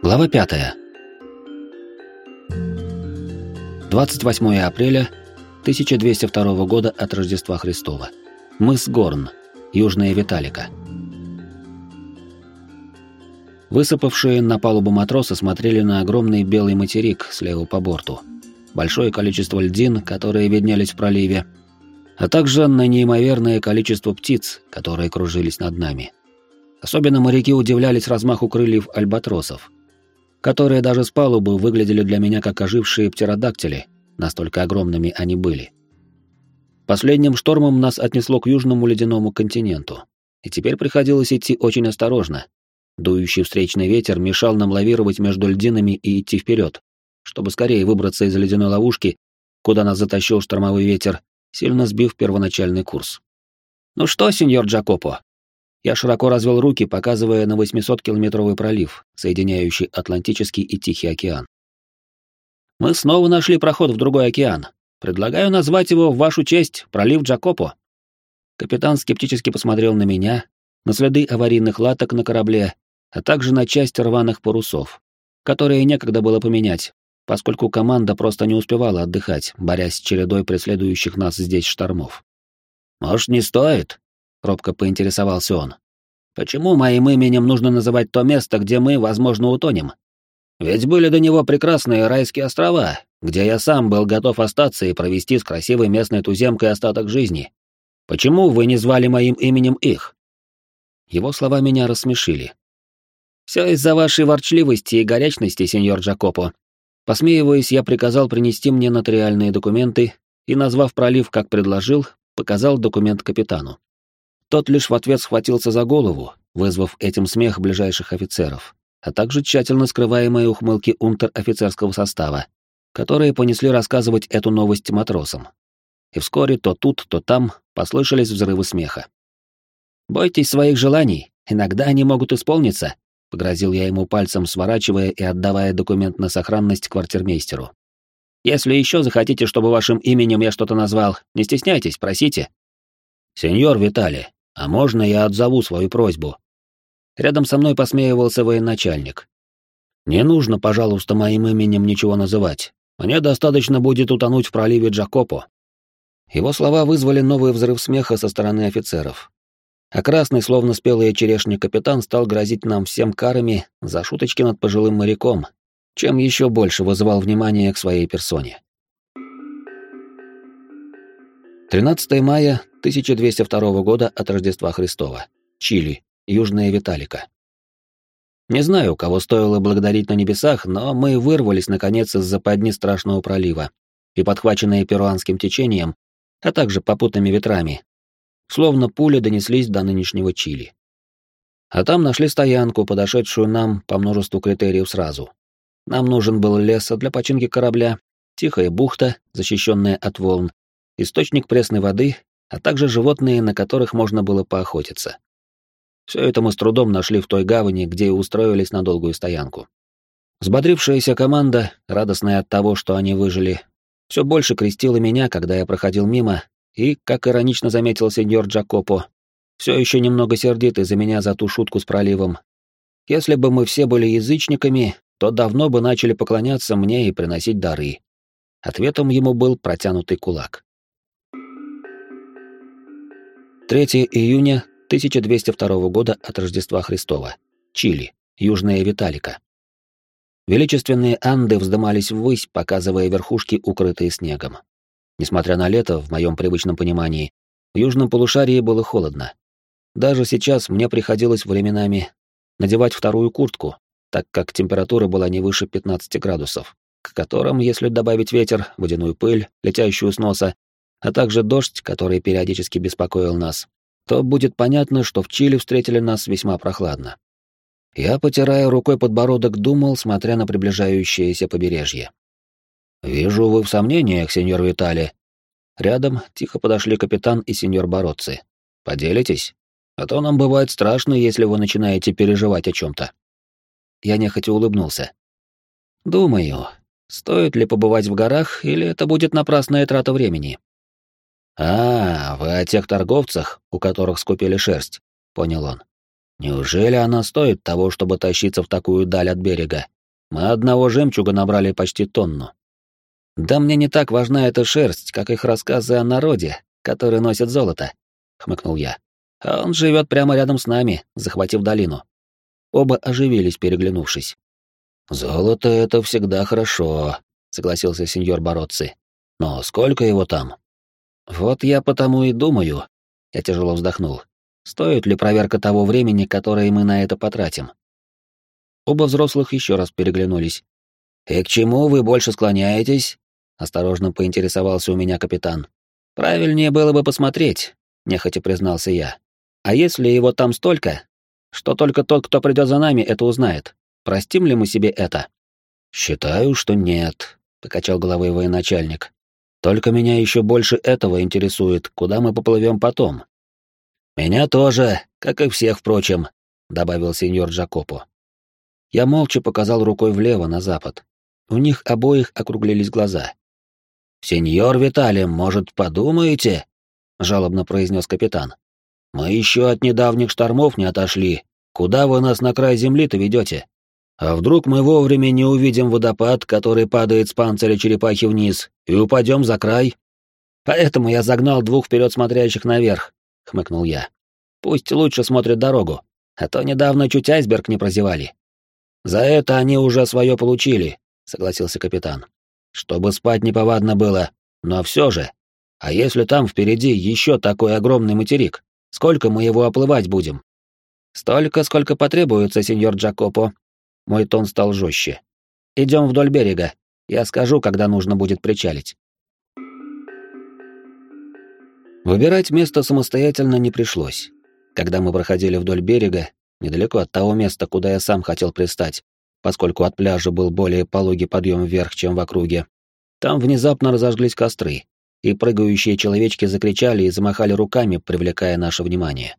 Глава 5. 28 апреля 1202 года от Рождества Христова. Мыс Горн, Южная Виталика. Высыпавшие на палубу матросы смотрели на огромный белый материк слева по борту, большое количество льдин, которые виднелись в проливе, а также на неимоверное количество птиц, которые кружились над нами. Особенно моряки удивлялись размаху крыльев альбатросов, которые даже с палубы выглядели для меня как ожившие птеродактили, настолько огромными они были. Последним штормом нас отнесло к южному ледяному континенту, и теперь приходилось идти очень осторожно. Дующий встречный ветер мешал нам лавировать между льдинами и идти вперед, чтобы скорее выбраться из ледяной ловушки, куда нас затащил штормовой ветер, сильно сбив первоначальный курс. «Ну что, сеньор Джакопо?» Я широко развел руки, показывая на 800-километровый пролив, соединяющий Атлантический и Тихий океан. «Мы снова нашли проход в другой океан. Предлагаю назвать его в вашу честь пролив Джакопо». Капитан скептически посмотрел на меня, на следы аварийных латок на корабле, а также на часть рваных парусов, которые некогда было поменять, поскольку команда просто не успевала отдыхать, борясь с чередой преследующих нас здесь штормов. «Может, не стоит?» — робко поинтересовался он. «Почему моим именем нужно называть то место, где мы, возможно, утонем? Ведь были до него прекрасные райские острова, где я сам был готов остаться и провести с красивой местной туземкой остаток жизни. Почему вы не звали моим именем их?» Его слова меня рассмешили. «Все из-за вашей ворчливости и горячности, сеньор Джакопо». Посмеиваясь, я приказал принести мне нотариальные документы и, назвав пролив, как предложил, показал документ капитану. Тот лишь в ответ схватился за голову, вызвав этим смех ближайших офицеров, а также тщательно скрываемые ухмылки унтер-офицерского состава, которые понесли рассказывать эту новость матросам. И вскоре то тут, то там послышались взрывы смеха. «Бойтесь своих желаний, иногда они могут исполниться», — погрозил я ему пальцем, сворачивая и отдавая документ на сохранность квартирмейстеру. «Если еще захотите, чтобы вашим именем я что-то назвал, не стесняйтесь, просите». «Сеньор Виталий, а можно я отзову свою просьбу?» Рядом со мной посмеивался военачальник. «Не нужно, пожалуйста, моим именем ничего называть. Мне достаточно будет утонуть в проливе Джакопо». Его слова вызвали новый взрыв смеха со стороны офицеров. А красный, словно спелая черешня, капитан стал грозить нам всем карами за шуточки над пожилым моряком, чем еще больше вызывал внимание к своей персоне. 13 мая 1202 года от Рождества Христова. Чили, Южная Виталика. Не знаю, кого стоило благодарить на небесах, но мы вырвались, наконец, из западни страшного пролива, и, подхваченные перуанским течением, а также попутными ветрами, словно пули донеслись до нынешнего Чили. А там нашли стоянку, подошедшую нам по множеству критериев сразу. Нам нужен был лес для починки корабля, тихая бухта, защищенная от волн, источник пресной воды, а также животные, на которых можно было поохотиться. Все это мы с трудом нашли в той гавани, где и устроились на долгую стоянку. Взбодрившаяся команда, радостная от того, что они выжили, все больше крестила меня, когда я проходил мимо, и, как иронично заметил сеньор Джакопо, все еще немного сердит из-за меня за ту шутку с проливом. Если бы мы все были язычниками, то давно бы начали поклоняться мне и приносить дары. Ответом ему был протянутый кулак. 3 июня 1202 года от Рождества Христова. Чили, Южная Виталика. Величественные Анды вздымались ввысь, показывая верхушки, укрытые снегом. Несмотря на лето, в моем привычном понимании, в южном полушарии было холодно. Даже сейчас мне приходилось временами надевать вторую куртку, так как температура была не выше 15 градусов, к которым, если добавить ветер, водяную пыль, летящую с носа, а также дождь, который периодически беспокоил нас, то будет понятно, что в Чили встретили нас весьма прохладно. Я, потирая рукой подбородок, думал, смотря на приближающееся побережье. «Вижу, вы в сомнениях, сеньор Виталий». Рядом тихо подошли капитан и сеньор Бароцци. «Поделитесь? А то нам бывает страшно, если вы начинаете переживать о чем-то». Я нехотя улыбнулся. «Думаю, стоит ли побывать в горах, или это будет напрасная трата времени?» «А, вы о тех торговцах, у которых скупили шерсть», — понял он. «Неужели она стоит того, чтобы тащиться в такую даль от берега, Мы одного жемчуга набрали почти тонну. Да мне не так важна эта шерсть, как их рассказы о народе, который носит золото, хмыкнул я. А он живет прямо рядом с нами, захватив долину. Оба оживились, переглянувшись. Золото — это всегда хорошо, согласился сеньор Бароцци. Но сколько его там? Вот я потому и думаю, я тяжело вздохнул. Стоит ли проверка того времени, которое мы на это потратим? Оба взрослых еще раз переглянулись. «И к чему вы больше склоняетесь?» — осторожно поинтересовался у меня капитан. «Правильнее было бы посмотреть», — нехотя признался я. «А если его там столько, что только тот, кто придет за нами, это узнает? Простим ли мы себе это?» «Считаю, что нет», — покачал головой военачальник. «Только меня еще больше этого интересует, куда мы поплывем потом». «Меня тоже, как и всех, впрочем», — добавил сеньор Джакопо. Я молча показал рукой влево, на запад. У них обоих округлились глаза. «Сеньор Виталий, может, подумаете?» — жалобно произнес капитан. «Мы еще от недавних штормов не отошли. Куда вы нас на край земли-то ведете? А вдруг мы вовремя не увидим водопад, который падает с панциря черепахи вниз, и упадем за край?» «Поэтому я загнал двух вперед смотрящих наверх», — хмыкнул я. «Пусть лучше смотрят дорогу, а то недавно чуть айсберг не прозевали». «За это они уже свое получили», — согласился капитан. «Чтобы спать неповадно было, но все же. А если там впереди еще такой огромный материк, сколько мы его оплывать будем?» «Столько, сколько потребуется, сеньор Джакопо». Мой тон стал жестче. «Идем вдоль берега. Я скажу, когда нужно будет причалить». Выбирать место самостоятельно не пришлось. Когда мы проходили вдоль берега, недалеко от того места, куда я сам хотел пристать, поскольку от пляжа был более пологий подъем вверх, чем в округе, там внезапно разожглись костры, и прыгающие человечки закричали и замахали руками, привлекая наше внимание.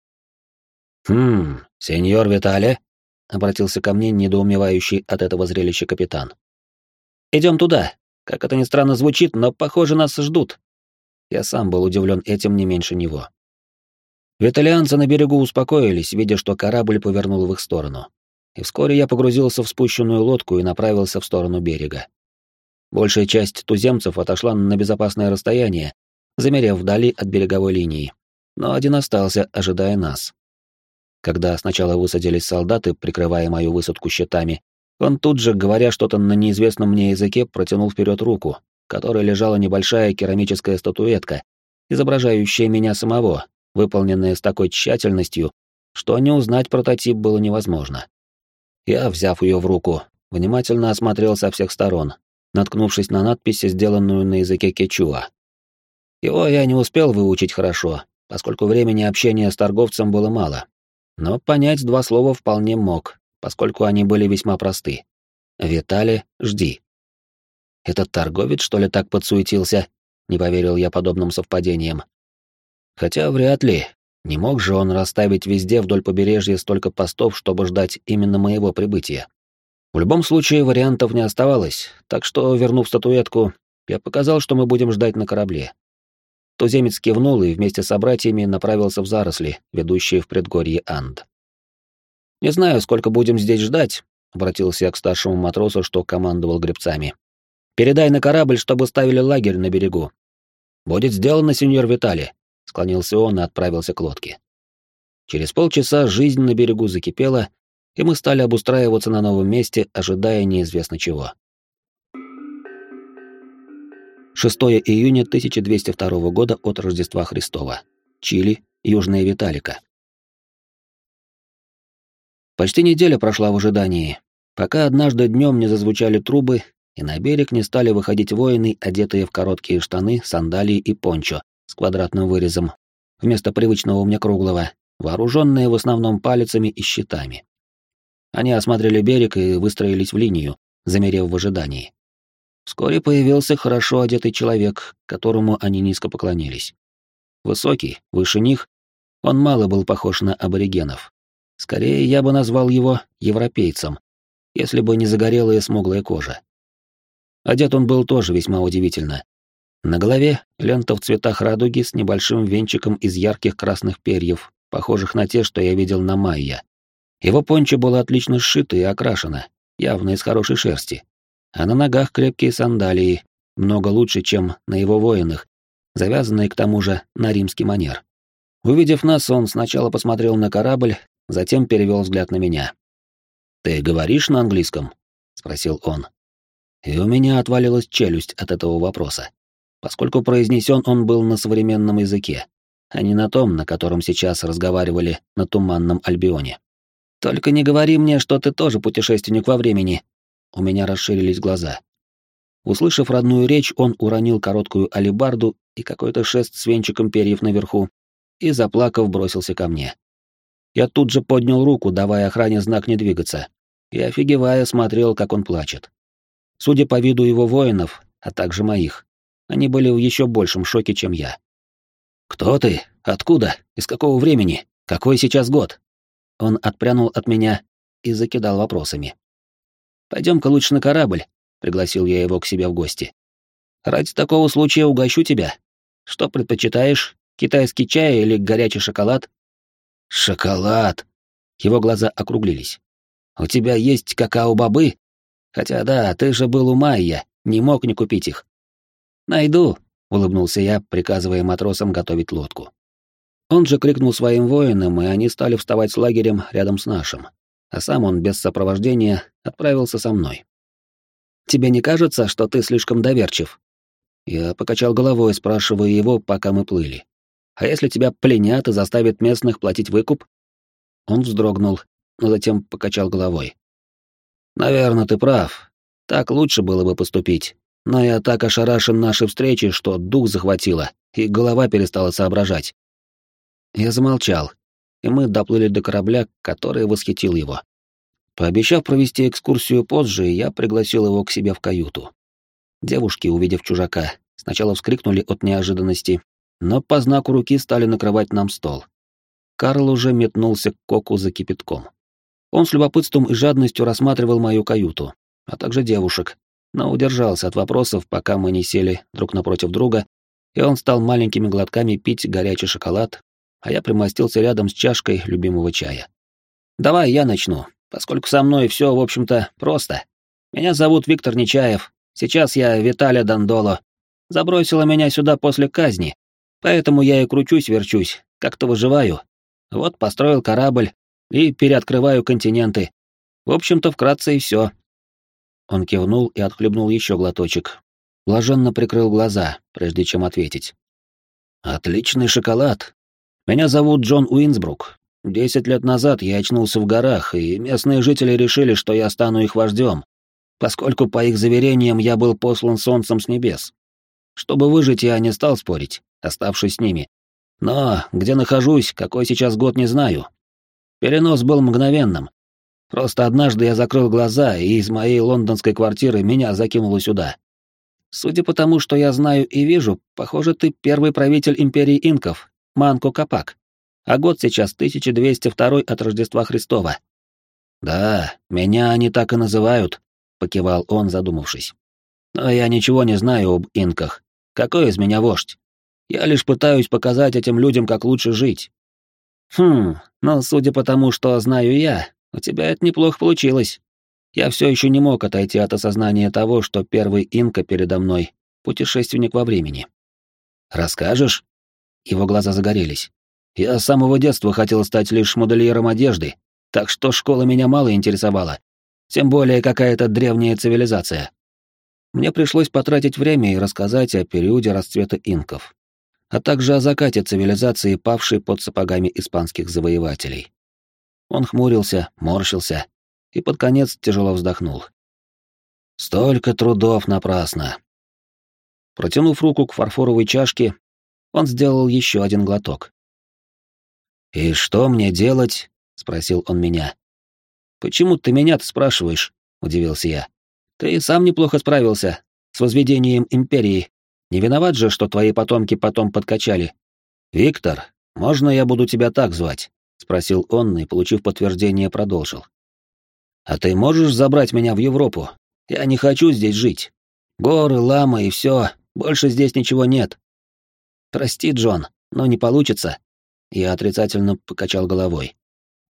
Сеньор Витале?» — обратился ко мне недоумевающий от этого зрелища капитан. «Идем туда. Как это ни странно звучит, но, похоже, нас ждут». Я сам был удивлен этим не меньше него. Виталианцы на берегу успокоились, видя, что корабль повернул в их сторону. И вскоре я погрузился в спущенную лодку и направился в сторону берега. Большая часть туземцев отошла на безопасное расстояние, замерев вдали от береговой линии. Но один остался, ожидая нас. Когда сначала высадились солдаты, прикрывая мою высадку щитами, он тут же, говоря что-то на неизвестном мне языке, протянул вперед руку, в которой лежала небольшая керамическая статуэтка, изображающая меня самого, выполненная с такой тщательностью, что не узнать прототип было невозможно. Я, взяв ее в руку, внимательно осмотрел со всех сторон, наткнувшись на надпись, сделанную на языке кечуа. Его я не успел выучить хорошо, поскольку времени общения с торговцем было мало. Но понять два слова вполне мог, поскольку они были весьма просты. «Виталий, жди». «Этот торговец, что ли, так подсуетился?» — не поверил я подобным совпадениям. Хотя вряд ли. Не мог же он расставить везде вдоль побережья столько постов, чтобы ждать именно моего прибытия. В любом случае вариантов не оставалось, так что, вернув статуэтку, я показал, что мы будем ждать на корабле. Туземец кивнул и вместе с собратьями направился в заросли, ведущие в предгорье Анд. «Не знаю, сколько будем здесь ждать», — обратился я к старшему матросу, что командовал гребцами. «Передай на корабль, чтобы ставили лагерь на берегу». «Будет сделано, сеньор Виталий», — склонился он и отправился к лодке. Через полчаса жизнь на берегу закипела, и мы стали обустраиваться на новом месте, ожидая неизвестно чего. 6 июня 1202 года от Рождества Христова. Чили, Южная Виталика. Почти неделя прошла в ожидании, пока однажды днем не зазвучали трубы, и на берег не стали выходить воины, одетые в короткие штаны, сандалии и пончо с квадратным вырезом, вместо привычного мне круглого, вооруженные в основном палицами и щитами. Они осмотрели берег и выстроились в линию, замерев в ожидании. Вскоре появился хорошо одетый человек, которому они низко поклонились. Высокий, выше них, он мало был похож на аборигенов. Скорее, я бы назвал его европейцем, если бы не загорелая смуглая кожа. Одет он был тоже весьма удивительно. На голове лента в цветах радуги с небольшим венчиком из ярких красных перьев, похожих на те, что я видел на майя. Его пончо было отлично сшито и окрашено, явно из хорошей шерсти, а на ногах крепкие сандалии, много лучше, чем на его воинах, завязанные к тому же на римский манер. Увидев нас, он сначала посмотрел на корабль, затем перевел взгляд на меня. «Ты говоришь на английском?» — спросил он. И у меня отвалилась челюсть от этого вопроса, поскольку произнесен он был на современном языке, а не на том, на котором сейчас разговаривали на Туманном Альбионе. «Только не говори мне, что ты тоже путешественник во времени». У меня расширились глаза. Услышав родную речь, он уронил короткую алебарду и какой-то шест с венчиком перьев наверху и, заплакав, бросился ко мне. Я тут же поднял руку, давая охране знак не двигаться, и, офигевая, смотрел, как он плачет. Судя по виду его воинов, а также моих, они были в еще большем шоке, чем я. «Кто ты? Откуда? Из какого времени? Какой сейчас год?» Он отпрянул от меня и закидал вопросами. «Пойдем-ка лучше на корабль», — пригласил я его к себе в гости. «Ради такого случая угощу тебя. Что предпочитаешь, китайский чай или горячий шоколад?» «Шоколад!» Его глаза округлились. «У тебя есть какао-бобы? Хотя да, ты же был у Майя, не мог не купить их». «Найду», — улыбнулся я, приказывая матросам готовить лодку. Он же крикнул своим воинам, и они стали вставать с лагерем рядом с нашим, а сам он без сопровождения отправился со мной. «Тебе не кажется, что ты слишком доверчив?» Я покачал головой, спрашивая его, пока мы плыли. «А если тебя пленят и заставят местных платить выкуп?» Он вздрогнул, но затем покачал головой. «Наверное, ты прав. Так лучше было бы поступить. Но я так ошарашен нашей встречей, что дух захватило, и голова перестала соображать». Я замолчал, и мы доплыли до корабля, который восхитил его. Пообещав провести экскурсию позже, я пригласил его к себе в каюту. Девушки, увидев чужака, сначала вскрикнули от неожиданности, но по знаку руки стали накрывать нам стол. Карл уже метнулся к Коку за кипятком. Он с любопытством и жадностью рассматривал мою каюту, а также девушек, но удержался от вопросов, пока мы не сели друг напротив друга, и он стал маленькими глотками пить горячий шоколад, а я примостился рядом с чашкой любимого чая. «Давай я начну, поскольку со мной все, в общем-то, просто. Меня зовут Виктор Нечаев, сейчас я Виталя Дандоло. Забросила меня сюда после казни, поэтому я и кручусь-верчусь, как-то выживаю. Вот построил корабль и переоткрываю континенты. В общем-то, вкратце и все». Он кивнул и отхлебнул еще глоточек. Блаженно прикрыл глаза, прежде чем ответить. «Отличный шоколад. Меня зовут Джон Уинсбрук. 10 лет назад я очнулся в горах, и местные жители решили, что я стану их вождем, поскольку, по их заверениям, я был послан солнцем с небес. Чтобы выжить, я не стал спорить, оставшись с ними. Но где нахожусь, какой сейчас год, не знаю. Перенос был мгновенным. Просто однажды я закрыл глаза, и из моей лондонской квартиры меня закинуло сюда. Судя по тому, что я знаю и вижу, похоже, ты первый правитель империи инков, Манко Капак. А год сейчас 1202 от Рождества Христова. «Да, меня они так и называют», — покивал он, задумавшись. «Но я ничего не знаю об инках. Какой из меня вождь? Я лишь пытаюсь показать этим людям, как лучше жить». Но судя по тому, что знаю я, у тебя это неплохо получилось. Я все еще не мог отойти от осознания того, что первый инка передо мной — путешественник во времени. «Расскажешь?» Его глаза загорелись. «Я с самого детства хотел стать лишь модельером одежды, так что школа меня мало интересовала. Тем более какая-то древняя цивилизация». Мне пришлось потратить время и рассказать о периоде расцвета инков, а также о закате цивилизации, павшей под сапогами испанских завоевателей. Он хмурился, морщился и под конец тяжело вздохнул. «Столько трудов напрасно». Протянув руку к фарфоровой чашке, он сделал еще один глоток. «И что мне делать?» — спросил он меня. «Почему ты меня-то спрашиваешь?» — удивился я. «Ты и сам неплохо справился с возведением империи. Не виноват же, что твои потомки потом подкачали». «Виктор, можно я буду тебя так звать?» — спросил он и, получив подтверждение, продолжил. «А ты можешь забрать меня в Европу? Я не хочу здесь жить. Горы, лама и все, больше здесь ничего нет». «Прости, Джон, но не получится». Я отрицательно покачал головой.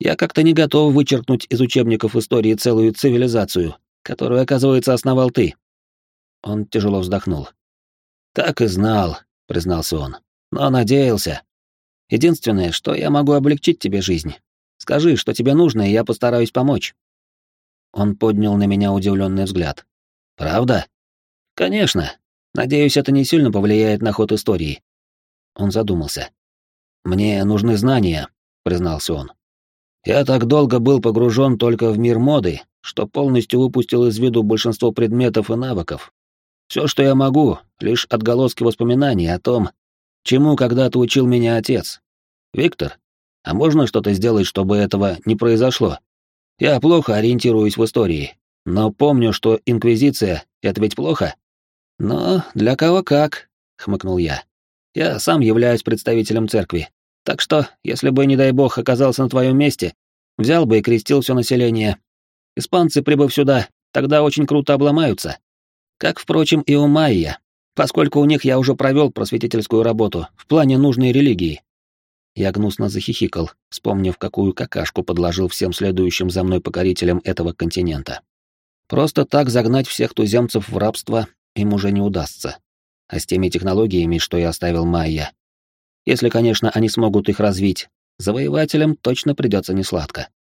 Я как-то не готов вычеркнуть из учебников истории целую цивилизацию, которую, оказывается, основал ты». Он тяжело вздохнул. «Так и знал», — признался он. «Но надеялся. Единственное, что я могу облегчить тебе жизнь. Скажи, что тебе нужно, и я постараюсь помочь». Он поднял на меня удивленный взгляд. «Правда?» «Конечно. Надеюсь, это не сильно повлияет на ход истории». Он задумался. «Мне нужны знания», — признался он. «Я так долго был погружен только в мир моды, что полностью выпустил из виду большинство предметов и навыков. Все, что я могу, лишь отголоски воспоминаний о том, чему когда-то учил меня отец. Виктор, а можно что-то сделать, чтобы этого не произошло? Я плохо ориентируюсь в истории, но помню, что Инквизиция — это ведь плохо?» «Но для кого как», — хмыкнул я. «Я сам являюсь представителем церкви, так что, если бы, не дай бог, оказался на твоем месте, взял бы и крестил все население. Испанцы, прибыв сюда, тогда очень круто обломаются. Как, впрочем, и у майя, поскольку у них я уже провел просветительскую работу в плане нужной религии». Я гнусно захихикал, вспомнив, какую какашку подложил всем следующим за мной покорителям этого континента. Просто так загнать всех туземцев в рабство им уже не удастся. А с теми технологиями, что я оставил майя, если, конечно, они смогут их развить, завоевателям точно придется несладко.